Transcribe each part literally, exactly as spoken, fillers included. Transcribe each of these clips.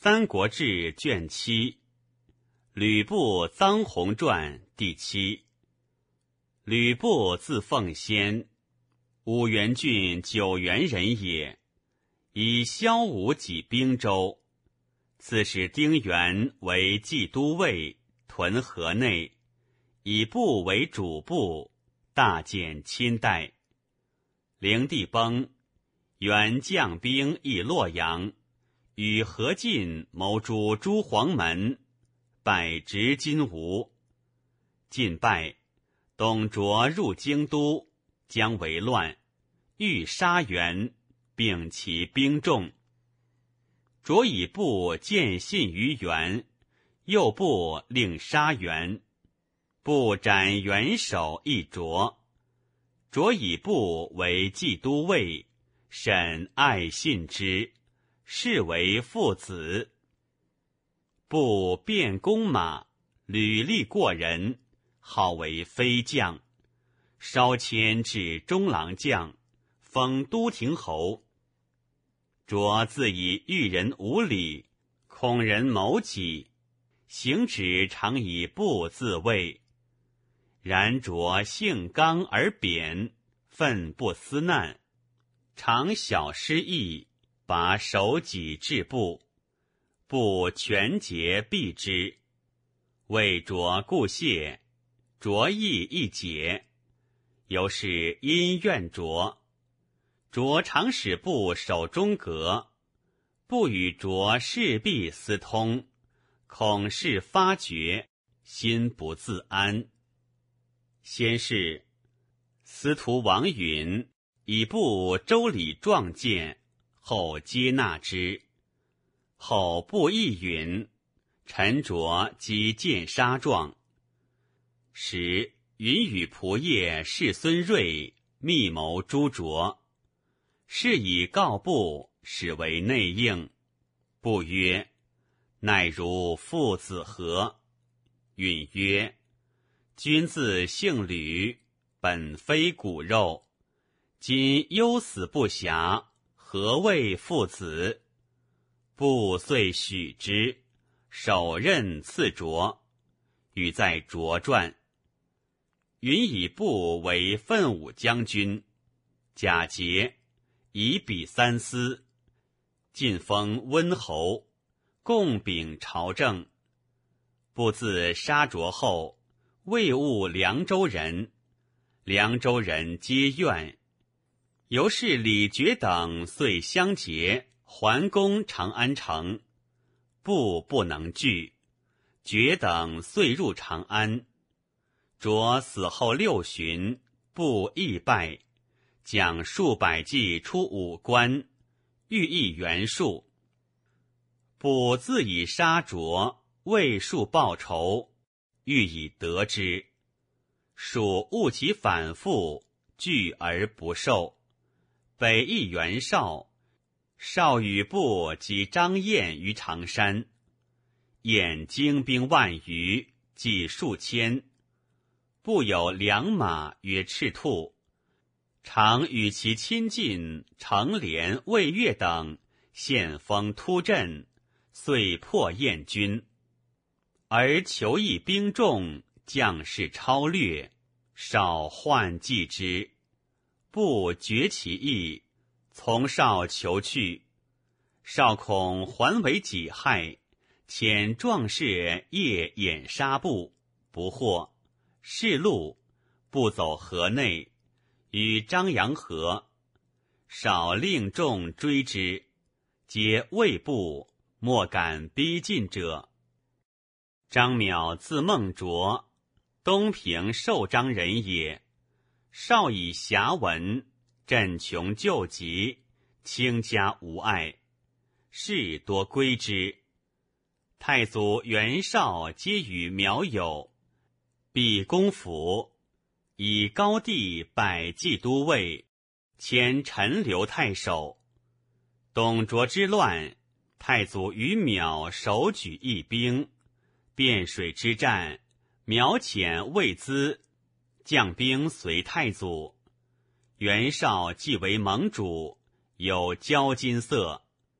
三国志》卷七，吕布臧洪传第七。吕布字奉先，五原郡九原人也，以骁武己兵州。刺史丁原为冀都尉，屯河内，以部为主部，大减亲代。灵帝崩，原将兵诣洛阳，与何进谋诛诸黄门，败执金吾。晋败，董卓入京都，将为乱，欲杀袁，并其兵众。卓以部见信于袁，右部令杀袁，部斩袁首一卓。卓以部为冀都尉，审爱信之，视为父子。部便弓马，履历过人，号为飞将，稍迁至中郎将，封都亭侯。卓自以遇人无礼，恐人谋己，行止常以部自卫。然卓性刚而扁，愤不思难，常小失意，拔手己至部，部全节避之。为卓故谢，卓意一解，由是因怨卓。卓常使部守中阁，不与卓事必私通，恐事发觉，心不自安。先是，司徒王允以部周礼壮谏，后接纳之。后部议允，陈卓击剑杀状。时允与仆射士孙睿密谋诛卓，是以告部，使为内应。部曰：乃如父子何？允曰：君自姓吕，本非骨肉，今忧死不暇，何谓父子？部遂许之，手刃刺卓，语在卓传。允以部为奋武将军，假节，以比三司，晋封温侯，共秉朝政。部自杀卓后，未务凉州人，凉州人皆怨。由是李傕等遂相结，还攻长安城，部不能拒，傕等遂入长安。卓死后六旬，部亦败，将数百骑出武关，欲议袁术。部自以杀卓，为术报仇，欲以得之。蜀误其反复，拒而不受。北议袁绍，绍与部及张燕于常山。燕精兵万余，计数千。部有良马曰赤兔，常与其亲近程连、魏越等，献封突阵，遂破燕军。而求议兵众，将士超略，绍患计之。部决其意，从绍求去。绍恐还为己害，遣壮士夜掩杀部，不获。是路，部走河内，与张阳合。绍令众追之，皆畏部，莫敢逼近者。张邈字孟卓，东平寿张人也。绍以侠文，振穷救急，倾家无碍，士多归之。太祖袁绍皆与邈友，毕公府，以高帝拜冀都尉，迁陈留太守。董卓之乱，太祖与邈手举一兵，汴水之战，邈遣魏资将兵随太祖。袁绍既为盟主，有交金色。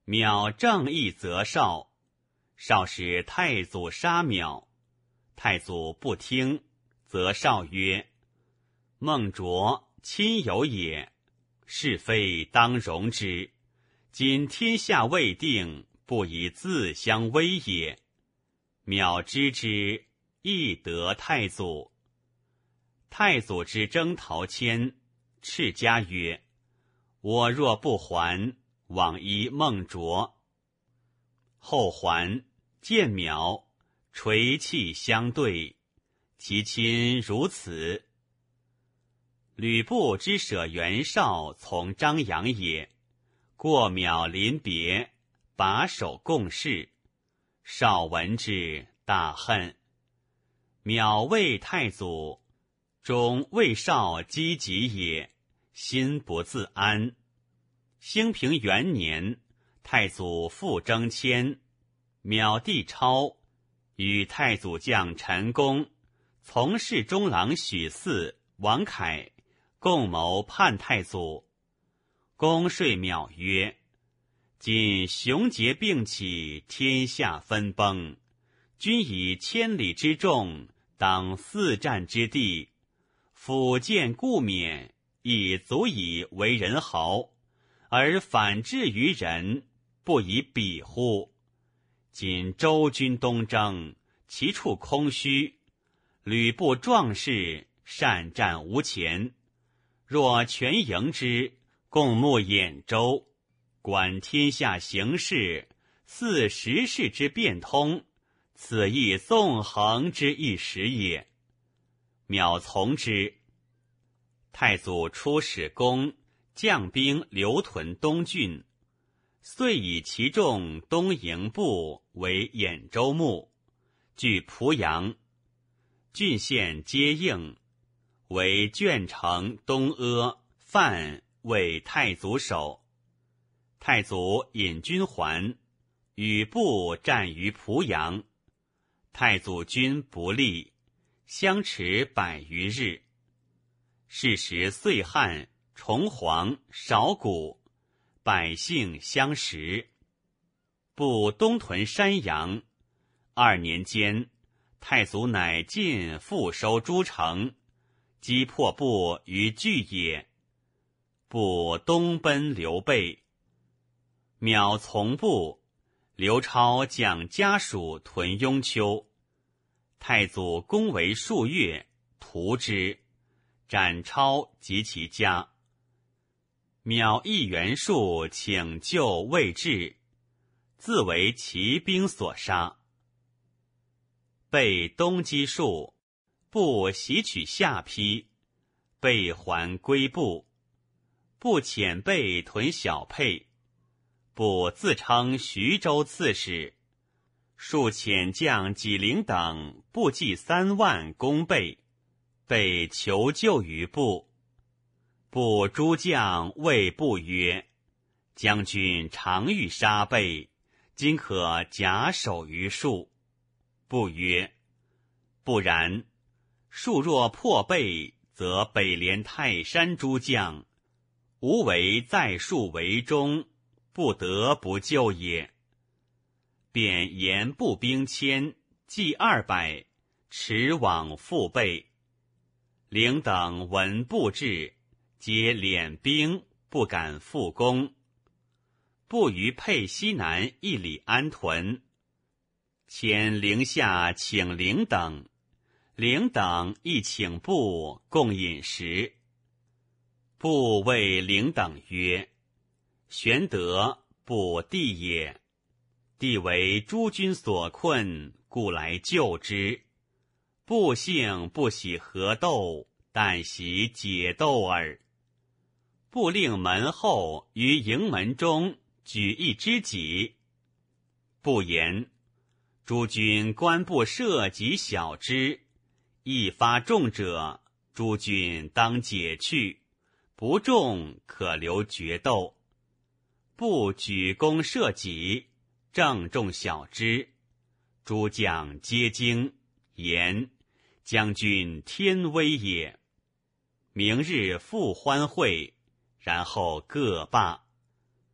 邈正义责少，少使太祖杀邈，太祖不听，责少曰：孟卓亲友也，是非当容之。今天下未定，不以自相危也。邈知之，亦得太祖。太祖之征陶谦，敕家曰：我若不还，往依孟卓。后还，见邈，垂泣相对，其亲如此。吕布之舍袁绍从张扬也，过邈临别，把手共事。绍闻之，大恨。邈谓太祖，终为绍积疾也，心不自安。兴平元年，太祖复征迁，邈弟超与太祖将陈宫、从事中郎许嗣、王凯共谋叛太祖。公说邈曰：今雄杰并起，天下分崩，君以千里之众，当四战之地，辅见故免，亦足以为人豪，而反至于人，不以比乎？今周军东征，其处空虚，吕布壮士，善战无前。若全迎之，共沐兖州，观天下形势，似时势之变通，此亦纵横之一时也。邈从之。太祖出使公，将兵留屯东郡，遂以其众东营部为兖州牧，据濮阳。郡县皆应，为鄄城、东阿、范为太祖守。太祖引军还，与部战于濮阳。太祖军不利，相持百余日。是时岁旱，虫蝗，少谷，百姓相食。部东屯山阳。二年间，太祖乃进复收诸城，击破部于巨野。部东奔刘备。邈从部，刘超将家属屯雍丘。太祖攻为数月，屠之，斩超及其家。邈议袁术请救未至，自为骑兵所杀。备东击数，部袭取下邳，备还归部。部遣备屯小沛，部自称徐州刺史。数遣将纪灵等部计三万攻备，备求救于部。部诸将谓部曰：将军常欲杀备，今可假手于数。部曰：不然，数若破备，则北连泰山诸将，吾为在数为中，不得不救也。便言步兵千，计二百，驰往复备。灵等闻部至，皆敛兵，不敢复攻。部于沛西南一里安屯，遣灵下请灵等，灵等亦请部共饮食。部谓灵等曰：玄德，部弟也。弟为诸君所困，故来救之。部性不喜合斗，但喜解斗耳。部令门后于营门中举一知己。部言：诸君官不涉及小之，一发中者，诸君当解去，不中可留决斗。部举弓射己，正中小之，诸将皆惊，言：将军天威也。明日复欢会，然后各罢。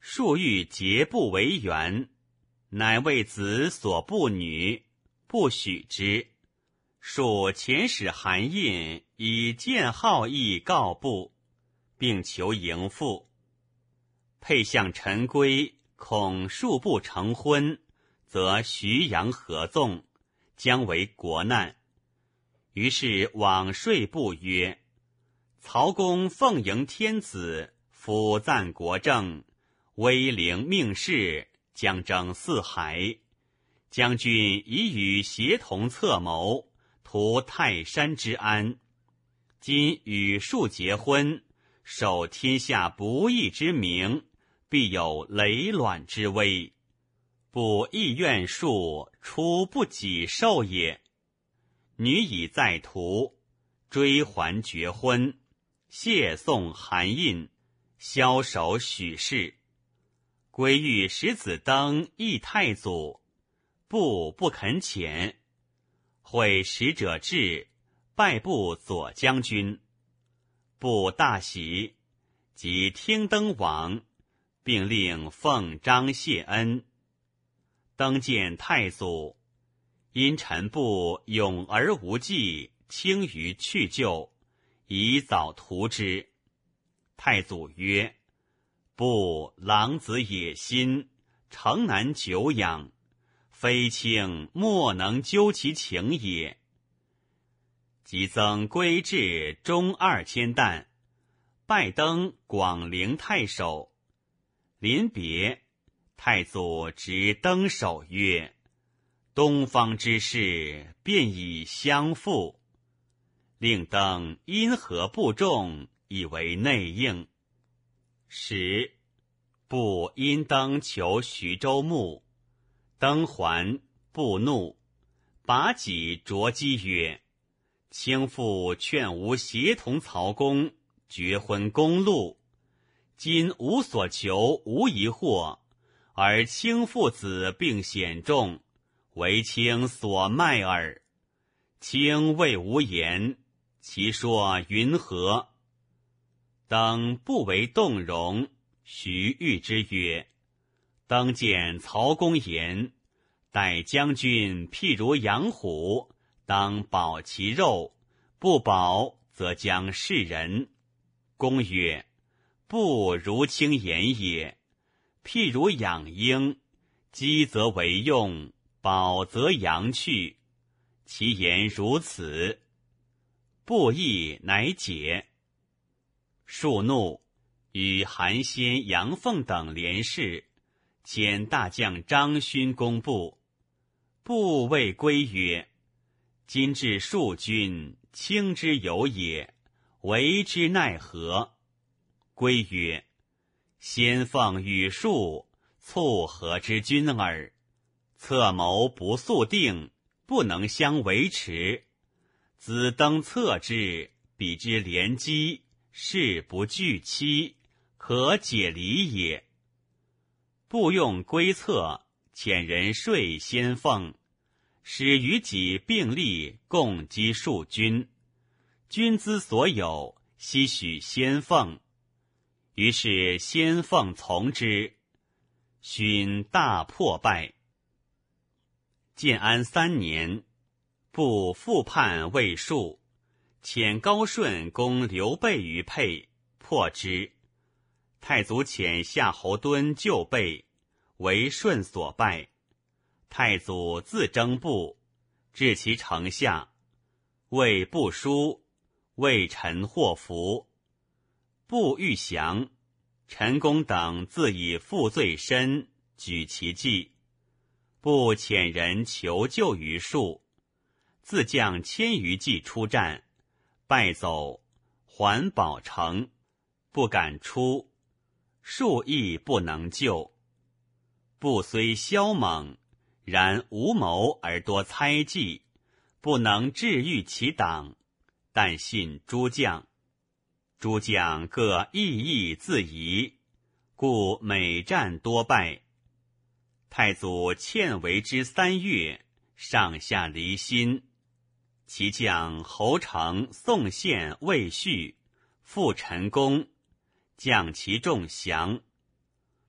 数欲结不为缘，乃为子所不女，不许之。数遣使韩印以见好意告部，并求迎父。配相陈规恐数不成婚，则徐阳合纵，将为国难。于是往说部曰：曹公奉迎天子，辅赞国政，威灵命世，将征四海。将军已与协同策谋，图泰山之安。今与数结婚，受天下不义之名，必有累卵之危。不亦愿数出不己受也。女已在途，追还绝婚，谢送韩印，枭首许氏。归欲使子登议太祖，部不肯遣。会使者至，拜部左将军。部大喜，即听登往，并令奉章谢恩。登见太祖，因臣部勇而无计，轻于去就，宜早图之。太祖曰：部狼子野心，诚难久养，非卿莫能究其情也。即增归至中二千担，拜登广陵太守。临别，太祖执登手曰：东方之事，便已相负。令登因何部众，以为内应。十，部因登求徐州牧，登还，部怒，拔戟斫击曰：卿父劝吾协同曹公，绝婚公路。今无所求，无疑惑，而卿父子并显重，为卿所卖耳。卿谓无言，其说云何？登不为动容，徐谕之曰：登见曹公言，待将军譬如养虎，当保其肉，不保则将弑人。公曰：不如卿言也。譬如养鹰，击则为用，保则扬去。其言如此。不义乃解。数怒，与韩先、杨凤等联事，遣大将张勋攻部。部谓归曰：今至数军，卿之有也，为之奈何？归曰：先奉与数，促和之君耳。策谋不速定，不能相维持。子登策之，彼之连击，事不惧期，可解离也。部用归策，遣人说先奉，使与己并立，共击数军。军资所有，悉许先奉。于是先奉从之，勋大破败。建安三年，部复叛魏数，遣高顺攻刘备于沛，破之。太祖遣夏侯惇救备，为顺所败。太祖自征部，至其城下，谓部书，谓臣祸福。部欲降，陈宫等自以负罪深，举其计。部遣人求救于数，自将千余骑出战，败走，还保城，不敢出。数亦不能救。部虽骁猛，然无谋而多猜忌，不能治御其党，但信诸将。诸将各异议自疑，故每战多败。太祖欠为之三月，上下离心。其将侯成、宋宪、魏续，复陈宫，将其众降。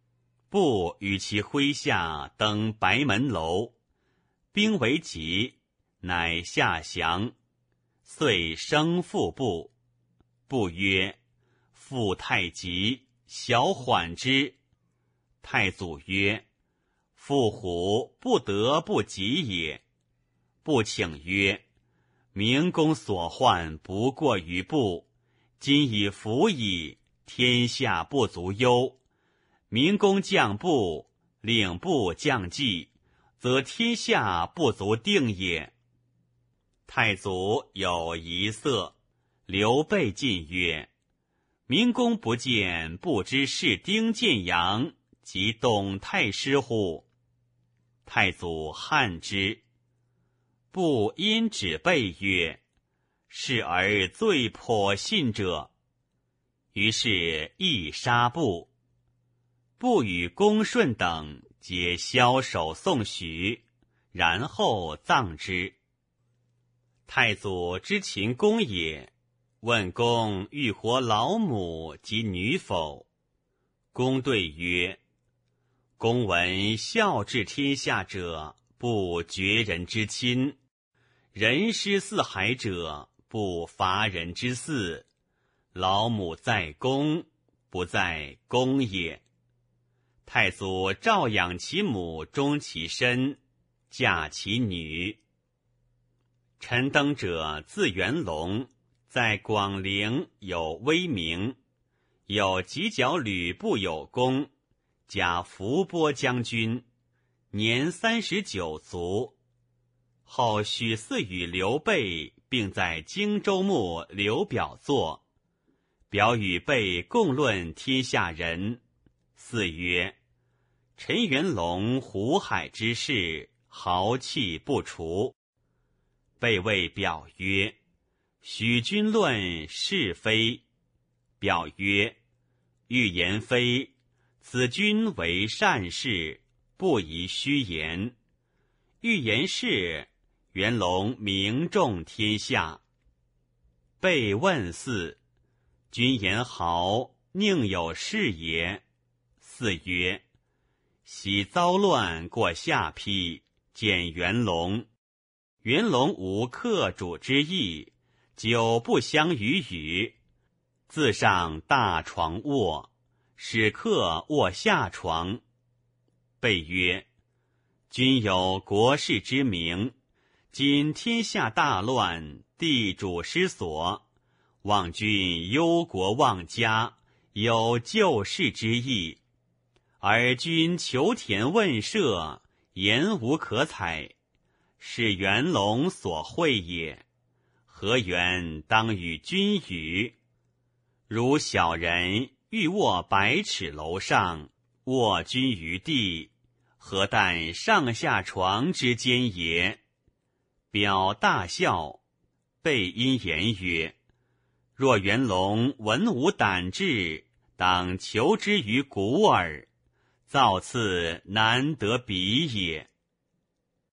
不与其麾下登白门楼，兵为急，乃下降，遂生父部。不曰：父太急，小缓之。太祖曰：父虎不得不急也。不请曰：明公所患不过于部，今已服矣，天下不足忧。明公降部，令部降计，则天下不足定也。太祖有疑色，刘备进曰：明公不见不知是丁建阳及董太师乎？太祖汗之。不因指备曰：是而最颇信者。于是亦杀部。不与公顺等皆枭首送许，然后葬之。太祖知秦公也，问公欲活老母及女否？公对曰：公闻孝治天下者，不绝人之亲；人师四海者，不伐人之嗣。老母在公，不在公也。太祖照养其母，忠其身，嫁其女。陈登者字元龙，在广陵有威名，有犄角吕布有功，加伏波将军，年三十九卒。后许嗣与刘备并在荆州牧刘表作，表与备共论天下人。嗣曰：陈元龙湖海之士，豪气不除。备谓表曰：许君论是非。表曰：欲言非，此君为善事，不宜虚言。欲言是，元龙名重天下。备问嗣：君言豪，宁有是也？嗣曰：喜遭乱过下邳，见元龙。元龙无克主之意，久不相与语，自上大床卧，使客卧下床。备曰：君有国士之名，今天下大乱，地主失所，望君忧国忘家，有救世之意。而君求田问舍，言无可采，是元龙所会也。何缘当与君语？如小人欲卧百尺楼上，卧君于地，何但上下床之间也？表大笑。备因言曰：若元龙文武胆志，当求之于古耳，造次难得比也。